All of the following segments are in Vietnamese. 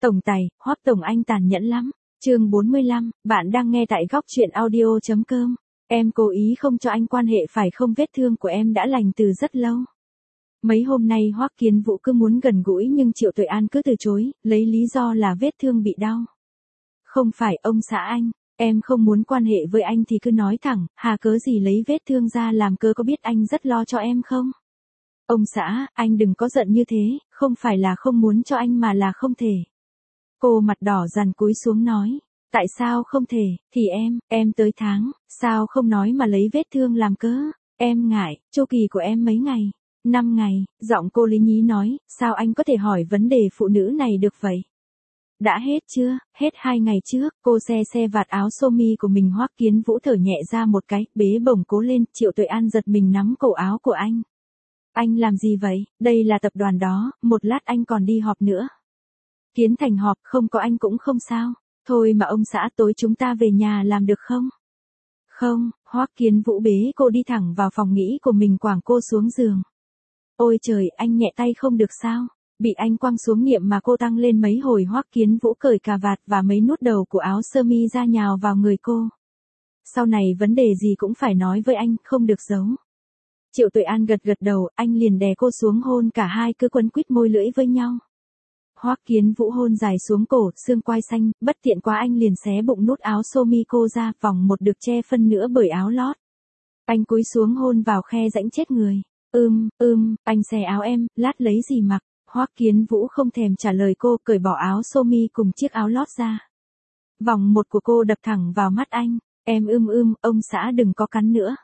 Tổng tài, Hoắc tổng anh tàn nhẫn lắm. Chương 45, bạn đang nghe tại góc truyện audio.com. Em cố ý không cho anh quan hệ phải không, vết thương của em đã lành từ rất lâu. Mấy hôm nay Hoắc Kiến Vũ cứ muốn gần gũi nhưng Triệu Tuệ An cứ từ chối, lấy lý do là vết thương bị đau. Không phải ông xã anh, em không muốn quan hệ với anh thì cứ nói thẳng, hà cớ gì lấy vết thương ra làm cớ, có biết anh rất lo cho em không? Ông xã, anh đừng có giận như thế, không phải là không muốn cho anh mà là không thể. Cô mặt đỏ dằn cúi xuống nói, tại sao không thể, thì em tới tháng, sao không nói mà lấy vết thương làm cớ, em ngại, chu kỳ của em mấy ngày, 5 ngày, giọng cô lý nhí nói, sao anh có thể hỏi vấn đề phụ nữ này được vậy? Đã hết chưa, hết 2 ngày trước, cô xe vạt áo sơ mi của mình. Hoắc Kiến Vũ thở nhẹ ra một cái, bế bổng cố lên. Triệu Tuệ An giật mình nắm cổ áo của anh. Anh làm gì vậy, đây là tập đoàn đó, một lát anh còn đi họp nữa. Kiến Thành họp, không có anh cũng không sao. Thôi mà ông xã, tối chúng ta về nhà làm được không? Không, Hoắc Kiến Vũ bế cô đi thẳng vào phòng nghỉ của mình, quàng cô xuống giường. Ôi trời, anh nhẹ tay không được sao? Bị anh quăng xuống niệm mà cô tăng lên mấy hồi. Hoắc Kiến Vũ cởi cà vạt và mấy nút đầu của áo sơ mi ra nhào vào người cô. Sau này vấn đề gì cũng phải nói với anh, không được giấu. Triệu Tuệ An gật đầu, anh liền đè cô xuống hôn, cả hai cứ quấn quýt môi lưỡi với nhau. Hoắc Kiến Vũ hôn dài xuống cổ, xương quai xanh, bất tiện quá anh liền xé bụng nút áo sơ mi cô ra, vòng một được che phân nữa bởi áo lót. Anh cúi xuống hôn vào khe rãnh chết người. Anh xé áo em, lát lấy gì mặc. Hoắc Kiến Vũ không thèm trả lời cô, cởi bỏ áo sơ mi cùng chiếc áo lót ra. Vòng một của cô đập thẳng vào mắt anh. Em ông xã đừng có cắn nữa.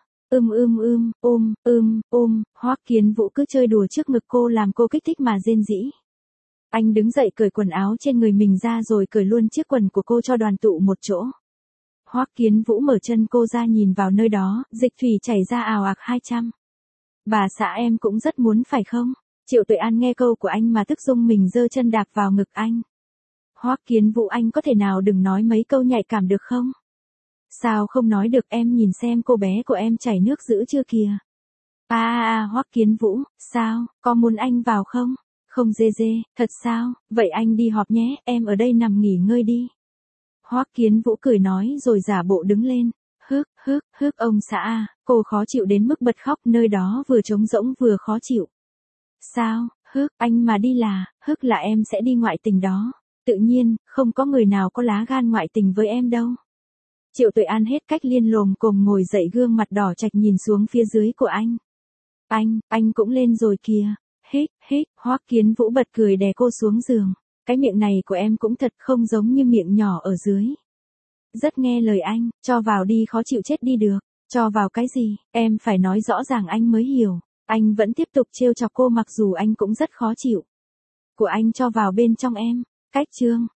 Hoắc Kiến Vũ cứ chơi đùa trước ngực cô làm cô kích thích mà rên rỉ. Anh đứng dậy cởi quần áo trên người mình ra rồi cởi luôn chiếc quần của cô cho đoàn tụ một chỗ. Hoắc Kiến Vũ mở chân cô ra, nhìn vào nơi đó, dịch thủy chảy ra ào ạt 200. Bà xã em cũng rất muốn phải không? Triệu Tuệ An nghe câu của anh mà tức rung mình giơ chân đạp vào ngực anh. Hoắc Kiến Vũ, anh có thể nào đừng nói mấy câu nhạy cảm được không? Sao không nói được, em nhìn xem cô bé của em chảy nước dữ chưa kìa. Hoắc Kiến Vũ, sao, có muốn anh vào không? Không dê, thật sao, vậy anh đi họp nhé, em ở đây nằm nghỉ ngơi đi. Hoắc Kiến Vũ cười nói rồi giả bộ đứng lên. Ông xã cô khó chịu đến mức bật khóc, nơi đó vừa trống rỗng vừa khó chịu. Sao, anh mà đi là em sẽ đi ngoại tình đó. Tự nhiên, không có người nào có lá gan ngoại tình với em đâu. Triệu Tuệ An hết cách liên lồm cồm ngồi dậy, gương mặt đỏ chạch nhìn xuống phía dưới của anh. Anh cũng lên rồi kìa. Hoắc Kiến Vũ bật cười đè cô xuống giường. Cái miệng này của em cũng thật không giống như miệng nhỏ ở dưới. Rất nghe lời anh, cho vào đi, khó chịu chết đi được. Cho vào cái gì, em phải nói rõ ràng anh mới hiểu. Anh vẫn tiếp tục trêu chọc cô mặc dù anh cũng rất khó chịu. Của anh cho vào bên trong em. Cách chương